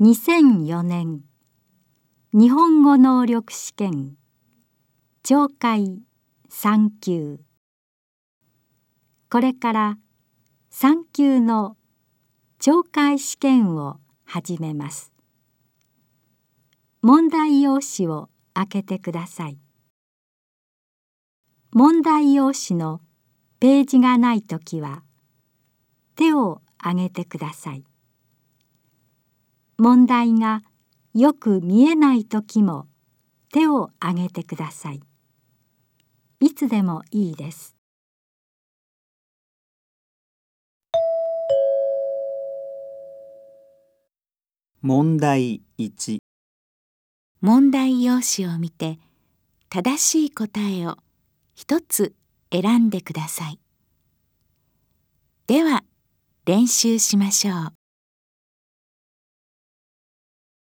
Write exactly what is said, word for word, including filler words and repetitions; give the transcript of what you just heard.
にせんよねん日本語能力試験懲戒さん級。これからさん級の懲戒試験を始めます。問題用紙を開けてください。問題用紙のページがないときは手を挙げてください。問題がよく見えないときも手を挙げてください。いつでもいいです。 問題いち。 問題用紙を見て正しい答えを一つ選んでください。では練習しましょう。